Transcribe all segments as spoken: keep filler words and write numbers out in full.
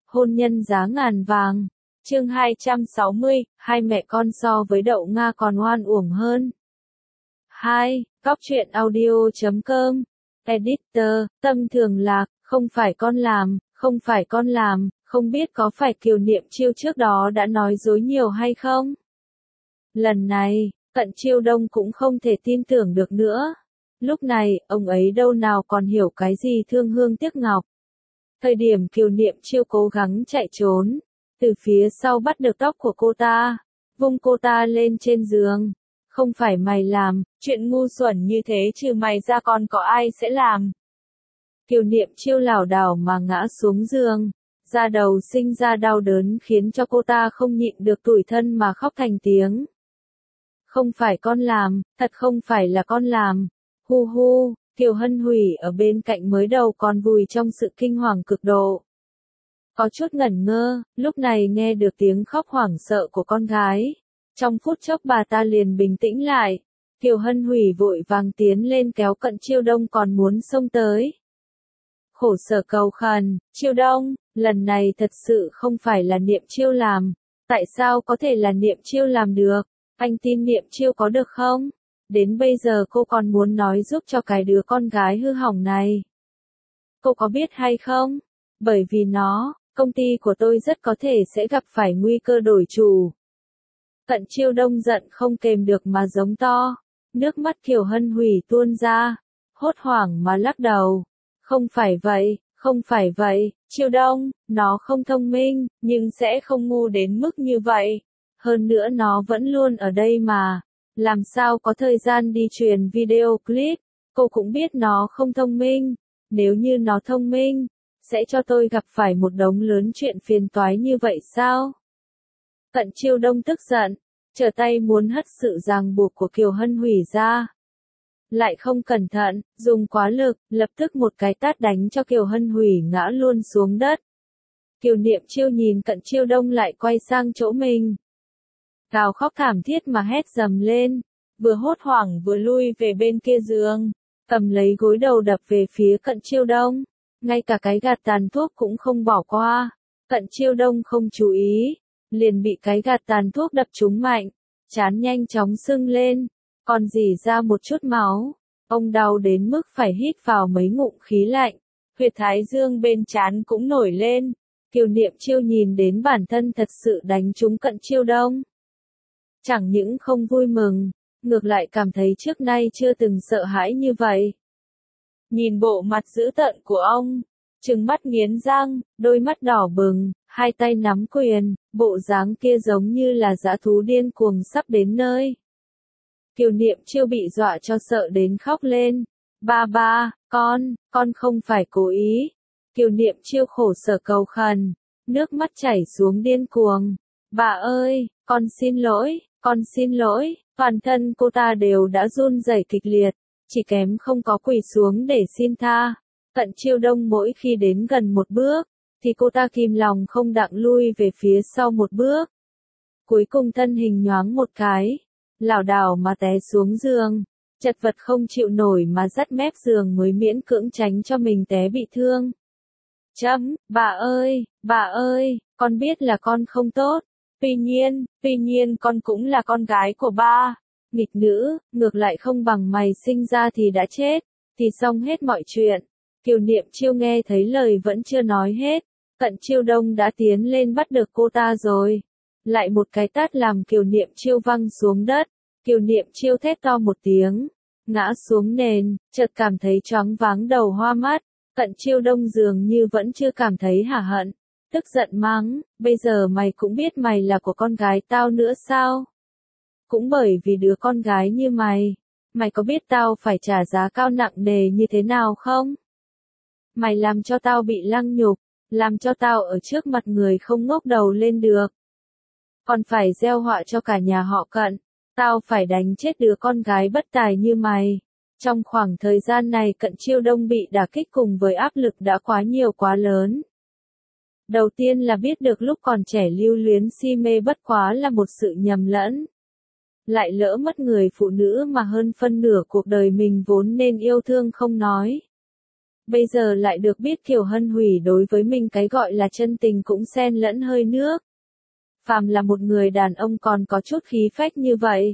Hôn nhân giá ngàn vàng. Chương hai trăm sáu mươi, hai mẹ con so với đậu Nga còn oan uổng hơn. hai. Cóc truyện audio chấm com. Editor, tâm thường lạc, không phải con làm, không phải con làm, không biết có phải Kiều Niệm Chiêu trước đó đã nói dối nhiều hay không? Lần này, Cận Chiêu Đông cũng không thể tin tưởng được nữa. Lúc này, ông ấy đâu nào còn hiểu cái gì thương hương tiếc ngọc. Thời điểm Kiều Niệm Chiêu cố gắng chạy trốn, từ phía sau bắt được tóc của cô ta, vung cô ta lên trên giường. Không phải mày làm, chuyện ngu xuẩn như thế trừ mày ra còn có ai sẽ làm. Kiều Niệm Chiêu lảo đảo mà ngã xuống giường, da đầu sinh ra đau đớn khiến cho cô ta không nhịn được tủi thân mà khóc thành tiếng. Không phải con làm, thật không phải là con làm. Hu hu, Kiều Hân Hủy ở bên cạnh mới đầu còn vùi trong sự kinh hoàng cực độ. Có chút ngẩn ngơ, lúc này nghe được tiếng khóc hoảng sợ của con gái. Trong phút chốc bà ta liền bình tĩnh lại. Kiều Hân Hủy vội vàng tiến lên kéo Cận Chiêu Đông còn muốn xông tới. Khổ sở cầu khẩn, Chiêu Đông, lần này thật sự không phải là Niệm Chiêu làm. Tại sao có thể là Niệm Chiêu làm được? Anh tin Niệm Chiêu có được không? Đến bây giờ cô còn muốn nói giúp cho cái đứa con gái hư hỏng này. Cô có biết hay không? Bởi vì nó, công ty của tôi rất có thể sẽ gặp phải nguy cơ đổi chủ. Cận Chiêu Đông giận không kềm được mà giống to. Nước mắt Kiều Hân Hủy tuôn ra. Hốt hoảng mà lắc đầu. Không phải vậy, không phải vậy, Chiêu Đông, nó không thông minh, nhưng sẽ không ngu đến mức như vậy. Hơn nữa nó vẫn luôn ở đây mà. Làm sao có thời gian đi truyền video clip, cô cũng biết nó không thông minh. Nếu như nó thông minh, sẽ cho tôi gặp phải một đống lớn chuyện phiền toái như vậy sao? Cận Chiêu Đông tức giận, trở tay muốn hất sự ràng buộc của Kiều Hân Hủy ra. Lại không cẩn thận, dùng quá lực, lập tức một cái tát đánh cho Kiều Hân Hủy ngã luôn xuống đất. Kiều Niệm Chiêu nhìn Cận Chiêu Đông lại quay sang chỗ mình. Gào khóc thảm thiết mà hét dầm lên, vừa hốt hoảng vừa lui về bên kia giường, cầm lấy gối đầu đập về phía Cận Chiêu Đông, ngay cả cái gạt tàn thuốc cũng không bỏ qua. Cận Chiêu Đông không chú ý, liền bị cái gạt tàn thuốc đập trúng mạnh, trán nhanh chóng sưng lên, còn rỉ ra một chút máu. Ông đau đến mức phải hít vào mấy ngụm khí lạnh, huyệt thái dương bên trán cũng nổi lên. Kiều Niệm Chiêu nhìn đến bản thân thật sự đánh trúng Cận Chiêu Đông. Chẳng những không vui mừng, ngược lại cảm thấy trước nay chưa từng sợ hãi như vậy. Nhìn bộ mặt dữ tợn của ông, trừng mắt nghiến răng, đôi mắt đỏ bừng, hai tay nắm quyền, bộ dáng kia giống như là dã thú điên cuồng sắp đến nơi. Kiều Niệm Chiêu bị dọa cho sợ đến khóc lên. Ba ba, con, con không phải cố ý. Kiều Niệm Chiêu khổ sở cầu khẩn, nước mắt chảy xuống điên cuồng. Bà ơi, con xin lỗi, con xin lỗi. Toàn thân cô ta đều đã run rẩy kịch liệt, chỉ kém không có quỳ xuống để xin tha. Cận Chiêu Đông mỗi khi đến gần một bước, thì cô ta kìm lòng không đặng lui về phía sau một bước. Cuối cùng thân hình nhoáng một cái, lảo đảo mà té xuống giường, chật vật không chịu nổi mà dắt mép giường mới miễn cưỡng tránh cho mình té bị thương. Chấm, bà ơi, bà ơi, con biết là con không tốt. Tuy nhiên, tuy nhiên con cũng là con gái của ba. Nghịch nữ, ngược lại không bằng mày sinh ra thì đã chết, thì xong hết mọi chuyện. Kiều Niệm Chiêu nghe thấy lời vẫn chưa nói hết, Cận Chiêu Đông đã tiến lên bắt được cô ta rồi. Lại một cái tát làm Kiều Niệm Chiêu văng xuống đất. Kiều Niệm Chiêu thét to một tiếng, ngã xuống nền, chợt cảm thấy choáng váng đầu hoa mắt. Cận Chiêu Đông dường như vẫn chưa cảm thấy hả hận, tức giận mắng, bây giờ mày cũng biết mày là của con gái tao nữa sao? Cũng bởi vì đứa con gái như mày, mày có biết tao phải trả giá cao nặng nề như thế nào không? Mày làm cho tao bị lăng nhục, làm cho tao ở trước mặt người không ngóc đầu lên được. Còn phải gieo họa cho cả nhà họ Cận, tao phải đánh chết đứa con gái bất tài như mày. Trong khoảng thời gian này Cận Chiêu Đông bị đả kích cùng với áp lực đã quá nhiều quá lớn. Đầu tiên là biết được lúc còn trẻ lưu luyến si mê bất quá là một sự nhầm lẫn. Lại lỡ mất người phụ nữ mà hơn phân nửa cuộc đời mình vốn nên yêu thương không nói. Bây giờ lại được biết Kiều Hân Hủy đối với mình cái gọi là chân tình cũng xen lẫn hơi nước. Phàm là một người đàn ông còn có chút khí phách như vậy,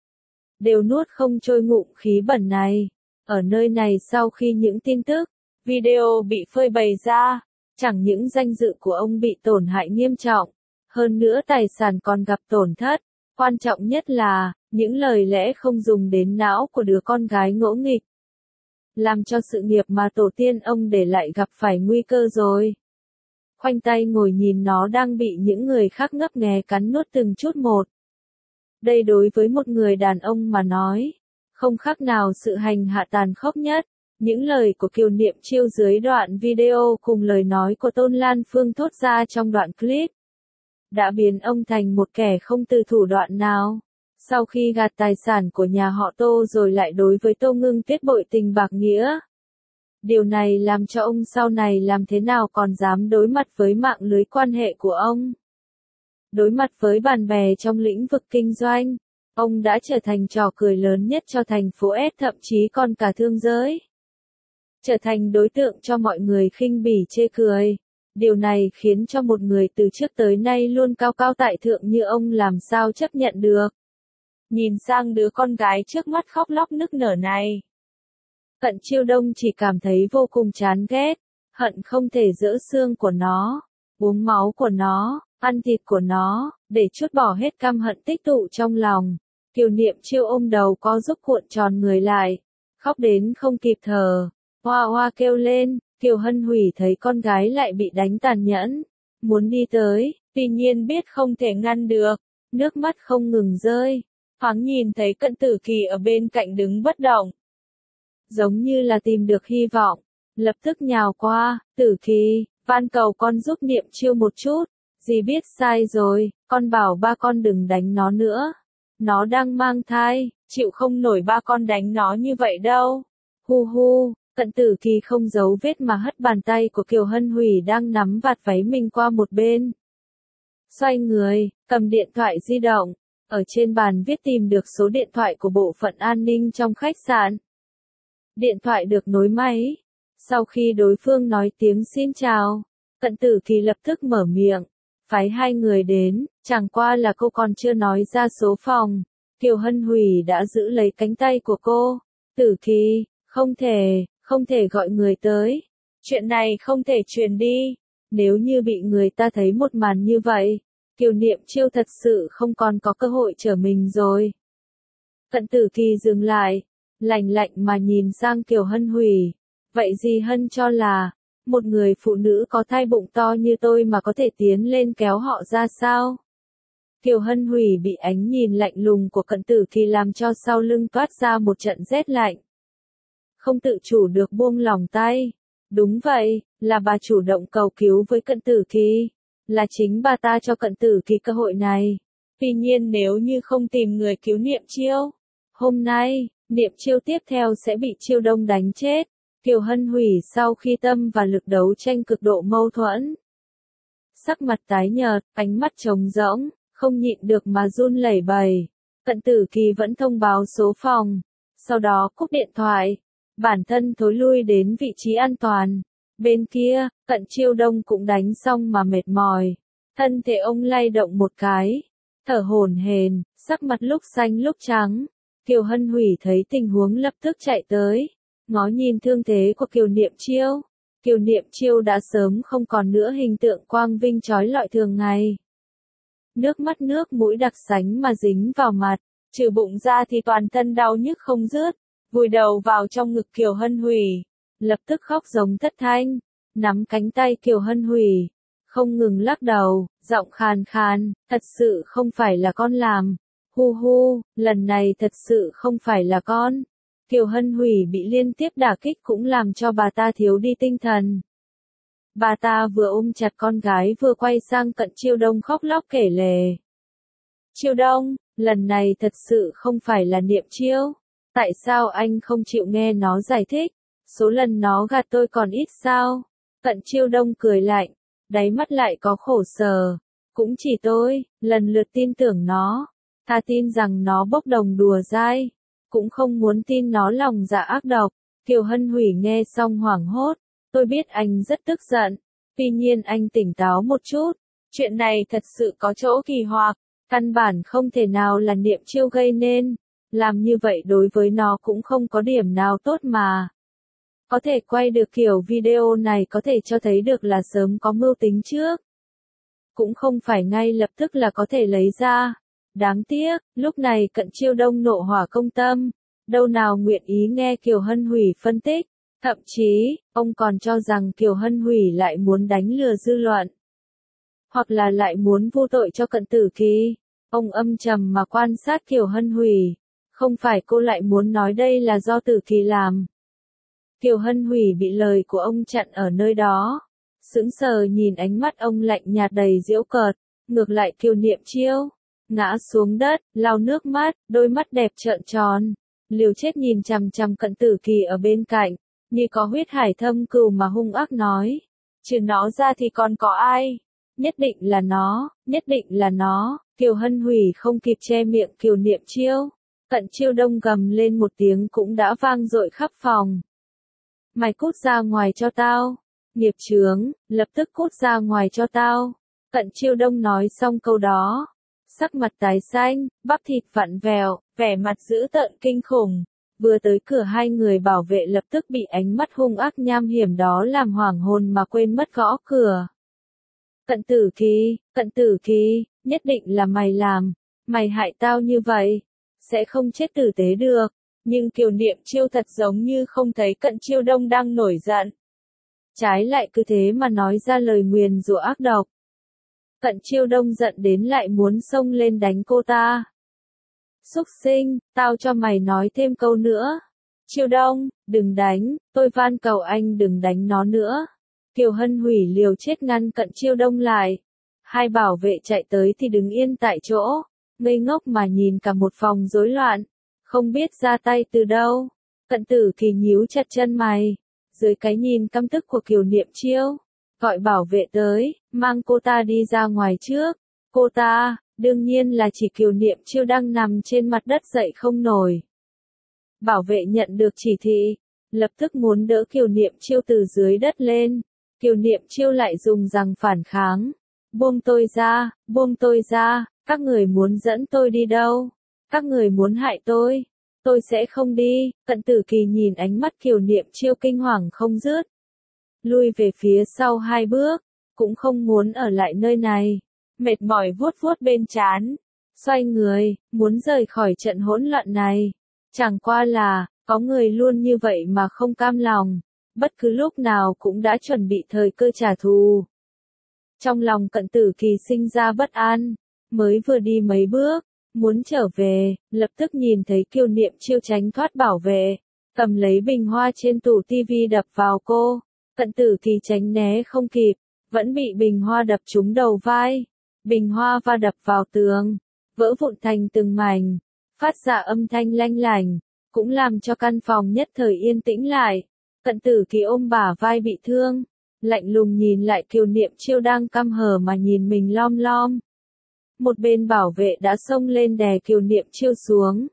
đều nuốt không trôi ngụm khí bẩn này. Ở nơi này sau khi những tin tức, video bị phơi bày ra, chẳng những danh dự của ông bị tổn hại nghiêm trọng, hơn nữa tài sản còn gặp tổn thất. Quan trọng nhất là, những lời lẽ không dùng đến não của đứa con gái ngỗ nghịch, làm cho sự nghiệp mà tổ tiên ông để lại gặp phải nguy cơ rồi. Khoanh tay ngồi nhìn nó đang bị những người khác ngấp nghé cắn nuốt từng chút một. Đây đối với một người đàn ông mà nói, không khác nào sự hành hạ tàn khốc nhất. Những lời của Kiều Niệm Chiêu dưới đoạn video cùng lời nói của Tôn Lan Phương thốt ra trong đoạn clip, đã biến ông thành một kẻ không từ thủ đoạn nào. Sau khi gạt tài sản của nhà họ Tô rồi lại đối với Tô Ngưng Tuyết bội tình bạc nghĩa. Điều này làm cho ông sau này làm thế nào còn dám đối mặt với mạng lưới quan hệ của ông. Đối mặt với bạn bè trong lĩnh vực kinh doanh, ông đã trở thành trò cười lớn nhất cho thành phố S, thậm chí còn cả thương giới. Trở thành đối tượng cho mọi người khinh bỉ chê cười. Điều này khiến cho một người từ trước tới nay luôn cao cao tại thượng như ông làm sao chấp nhận được. Nhìn sang đứa con gái trước mắt khóc lóc nức nở này, Cận Chiêu Đông chỉ cảm thấy vô cùng chán ghét, hận không thể giỡ xương của nó, uống máu của nó, ăn thịt của nó, để trút bỏ hết căm hận tích tụ trong lòng. Kiều Niệm Chiêu ôm đầu co giúp cuộn tròn người lại, khóc đến không kịp thở, hoa hoa kêu lên. Kiều Hân Hủy thấy con gái lại bị đánh tàn nhẫn, muốn đi tới, tuy nhiên biết không thể ngăn được, nước mắt không ngừng rơi. Thoáng nhìn thấy Cận Tử Kỳ ở bên cạnh đứng bất động, giống như là tìm được hy vọng, lập tức nhào qua. Tử Kỳ, van cầu con giúp Niệm Chiêu một chút, dì biết sai rồi, con bảo ba con đừng đánh nó nữa, nó đang mang thai, chịu không nổi ba con đánh nó như vậy đâu. Hu hu. Cận Tử Kỳ không giấu vết mà hất bàn tay của Kiều Hân Hủy đang nắm vạt váy mình qua một bên. Xoay người, cầm điện thoại di động, ở trên bàn viết tìm được số điện thoại của bộ phận an ninh trong khách sạn. Điện thoại được nối máy. Sau khi đối phương nói tiếng xin chào, Cận Tử Kỳ lập tức mở miệng, phái hai người đến, chẳng qua là cô còn chưa nói ra số phòng. Kiều Hân Hủy đã giữ lấy cánh tay của cô. Tử Kỳ, không thể. Không thể gọi người tới. Chuyện này không thể truyền đi. Nếu như bị người ta thấy một màn như vậy, Kiều Niệm Chiêu thật sự không còn có cơ hội trở mình rồi. Cận Tử Kỳ dừng lại, lạnh lạnh mà nhìn sang Kiều Hân Hủy. Vậy gì Hân cho là, một người phụ nữ có thai bụng to như tôi mà có thể tiến lên kéo họ ra sao? Kiều Hân Hủy bị ánh nhìn lạnh lùng của Cận Tử Kỳ làm cho sau lưng toát ra một trận rét lạnh. Không tự chủ được buông lỏng tay. Đúng vậy, là bà chủ động cầu cứu với Cận Tử Kỳ. Là chính bà ta cho Cận Tử Kỳ cơ hội này. Tuy nhiên nếu như không tìm người cứu Niệm Chiêu, hôm nay, Niệm Chiêu tiếp theo sẽ bị Chiêu Đông đánh chết. Kiều Hân Hủy sau khi tâm và lực đấu tranh cực độ mâu thuẫn, sắc mặt tái nhợt, ánh mắt trống rỗng, không nhịn được mà run lẩy bẩy. Cận Tử Kỳ vẫn thông báo số phòng, sau đó cúp điện thoại. Bản thân thối lui đến vị trí an toàn. Bên kia, Cận Chiêu Đông cũng đánh xong mà mệt mỏi. Thân thể ông lay động một cái, thở hổn hển, sắc mặt lúc xanh lúc trắng. Kiều Hân Hủy thấy tình huống lập tức chạy tới, ngó nhìn thương thế của Kiều Niệm Chiêu. Kiều Niệm Chiêu đã sớm không còn nữa hình tượng quang vinh chói lọi thường ngày. Nước mắt nước mũi đặc sánh mà dính vào mặt, trừ bụng ra thì toàn thân đau nhức không dứt. Vùi đầu vào trong ngực Kiều Hân Hủy, lập tức khóc giống thất thanh, nắm cánh tay Kiều Hân Hủy, không ngừng lắc đầu, giọng khàn khàn, thật sự không phải là con làm. Hu hu, lần này thật sự không phải là con. Kiều Hân Hủy bị liên tiếp đả kích cũng làm cho bà ta thiếu đi tinh thần. Bà ta vừa ôm chặt con gái vừa quay sang Cận Chiêu Đông khóc lóc kể lể. Chiêu Đông, lần này thật sự không phải là Niệm Chiêu. Tại sao anh không chịu nghe nó giải thích? Số lần nó gạt tôi còn ít sao? Cận Chiêu Đông cười lạnh, đáy mắt lại có khổ sở. Cũng chỉ tôi, lần lượt tin tưởng nó. Thà tin rằng nó bốc đồng đùa dai, cũng không muốn tin nó lòng dạ ác độc. Kiều Hân Hủy nghe xong hoảng hốt, Tôi biết anh rất tức giận, tuy nhiên anh tỉnh táo một chút, chuyện này thật sự có chỗ kỳ hoặc, căn bản không thể nào là Niệm Chiêu gây nên, làm như vậy đối với nó cũng không có điểm nào tốt mà. Có thể quay được kiểu video này có thể cho thấy được là sớm có mưu tính trước. Cũng không phải ngay lập tức là có thể lấy ra. Đáng tiếc, lúc này Cận Chiêu Đông nộ hỏa công tâm, đâu nào nguyện ý nghe Kiều Hân Hủy phân tích, thậm chí, ông còn cho rằng Kiều Hân Hủy lại muốn đánh lừa dư luận. Hoặc là lại muốn vô tội cho Cận Tử Kỳ. Ông âm trầm mà quan sát Kiều Hân Hủy, không phải cô lại muốn nói đây là do Tử Kỳ làm. Kiều Hân Hủy bị lời của ông chặn ở nơi đó, sững sờ nhìn ánh mắt ông lạnh nhạt đầy giễu cợt, ngược lại Kiều Niệm Chiêu, ngã xuống đất, lau nước mắt, đôi mắt đẹp trợn tròn, liều chết nhìn chằm chằm Cận Tử Kỳ ở bên cạnh, như có huyết hải thâm cừu mà hung ác nói, trừ nó ra thì còn có ai? Nhất định là nó, nhất định là nó. Kiều Hân Hủy không kịp che miệng Kiều Niệm Chiêu, Cận Chiêu Đông gầm lên một tiếng cũng đã vang dội khắp phòng. Mày cút ra ngoài cho tao. Nghiệp chướng, lập tức cút ra ngoài cho tao. Cận Chiêu Đông nói xong câu đó, sắc mặt tái xanh, bắp thịt vặn vẹo, vẻ mặt dữ tợn kinh khủng. Vừa tới cửa hai người bảo vệ lập tức bị ánh mắt hung ác nham hiểm đó làm hoảng hồn mà quên mất gõ cửa. Cận Tử Kỳ, Cận Tử Kỳ, nhất định là mày làm, mày hại tao như vậy, sẽ không chết tử tế được. Nhưng Kiều Niệm Chiêu thật giống như không thấy Cận Chiêu Đông đang nổi giận. Trái lại cứ thế mà nói ra lời nguyền rủa ác độc. Cận Chiêu Đông giận đến lại muốn xông lên đánh cô ta. Xúc sinh, tao cho mày nói thêm câu nữa. Chiêu Đông, đừng đánh, tôi van cầu anh đừng đánh nó nữa. Kiều Hân Hủy liều chết ngăn Cận Chiêu Đông lại. Hai bảo vệ chạy tới thì đứng yên tại chỗ, ngây ngốc mà nhìn cả một phòng rối loạn, không biết ra tay từ đâu. Cận Tử Kỳ nhíu chặt chân mày, dưới cái nhìn căm tức của Kiều Niệm Chiêu, gọi bảo vệ tới, mang cô ta đi ra ngoài trước. Cô ta, đương nhiên là chỉ Kiều Niệm Chiêu đang nằm trên mặt đất dậy không nổi. Bảo vệ nhận được chỉ thị, lập tức muốn đỡ Kiều Niệm Chiêu từ dưới đất lên. Kiều Niệm Chiêu lại dùng rằng phản kháng. Buông tôi ra, buông tôi ra, các người muốn dẫn tôi đi đâu? Các người muốn hại tôi? Tôi sẽ không đi. Cận Tử Kỳ nhìn ánh mắt Kiều Niệm Chiêu kinh hoàng không dứt. Lui về phía sau hai bước, cũng không muốn ở lại nơi này. Mệt mỏi vuốt vuốt bên trán, xoay người, muốn rời khỏi trận hỗn loạn này. Chẳng qua là, có người luôn như vậy mà không cam lòng, bất cứ lúc nào cũng đã chuẩn bị thời cơ trả thù. Trong lòng Cận Tử Kỳ sinh ra bất an, mới vừa đi mấy bước, muốn trở về, lập tức nhìn thấy Kiều Niệm Chiêu tránh thoát bảo vệ, cầm lấy bình hoa trên tủ tivi đập vào cô. Cận Tử Kỳ tránh né không kịp, vẫn bị bình hoa đập trúng đầu vai. Bình hoa va đập vào tường, vỡ vụn thành từng mảnh, phát ra âm thanh lanh lảnh, cũng làm cho căn phòng nhất thời yên tĩnh lại. Cận Tử Kỳ ôm bả vai bị thương, lạnh lùng nhìn lại Kiều Niệm Chiêu đang căm hờ mà nhìn mình lom lom. Một bên bảo vệ đã xông lên đè Kiều Niệm Chiêu xuống.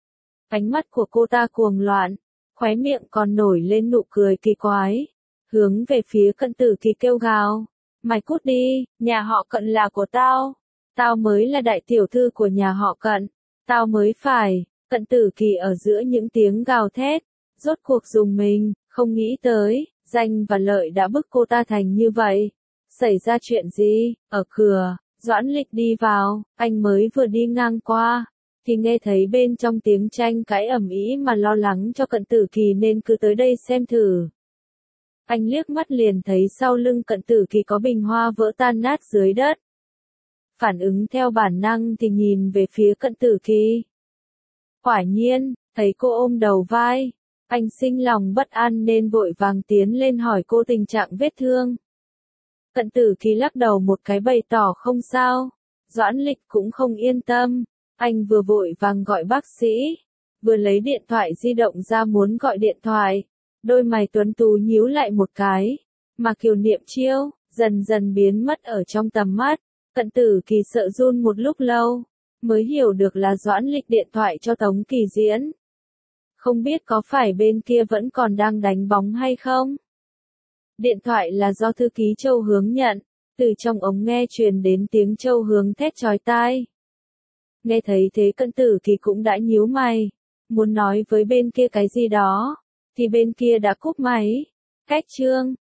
Ánh mắt của cô ta cuồng loạn, khóe miệng còn nổi lên nụ cười kỳ quái, hướng về phía Cận Tử Kỳ kêu gào. Mày cút đi, nhà họ Cận là của tao. Tao mới là đại tiểu thư của nhà họ Cận. Tao mới phải. Cận Tử Kỳ ở giữa những tiếng gào thét, rốt cuộc dùng mình, không nghĩ tới, danh và lợi đã bức cô ta thành như vậy. Xảy ra chuyện gì? Ở cửa, Doãn Lịch đi vào, anh mới vừa đi ngang qua, thì nghe thấy bên trong tiếng tranh cãi ầm ĩ mà lo lắng cho Cận Tử Kỳ nên cứ tới đây xem thử. Anh liếc mắt liền thấy sau lưng Cận Tử Kỳ có bình hoa vỡ tan nát dưới đất. Phản ứng theo bản năng thì nhìn về phía Cận Tử Kỳ. Quả nhiên, thấy cô ôm đầu vai, anh sinh lòng bất an nên vội vàng tiến lên hỏi cô tình trạng vết thương. Cận Tử Kỳ lắc đầu một cái bày tỏ không sao. Doãn Lịch cũng không yên tâm, anh vừa vội vàng gọi bác sĩ, vừa lấy điện thoại di động ra muốn gọi điện thoại. Đôi mày tuấn tú nhíu lại một cái, mà Kiều Niệm Chiêu dần dần biến mất ở trong tầm mắt. Cận Tử Kỳ sợ run một lúc lâu, mới hiểu được là Doãn Lịch điện thoại cho Tống Kỳ Diễn. Không biết có phải bên kia vẫn còn đang đánh bóng hay không? Điện thoại là do thư ký Châu Hướng nhận, từ trong ống nghe truyền đến tiếng Châu Hướng thét chói tai. Nghe thấy thế Cận Tử Kỳ cũng đã nhíu mày, muốn nói với bên kia cái gì đó, thì bên kia đã cúp máy. Cách chương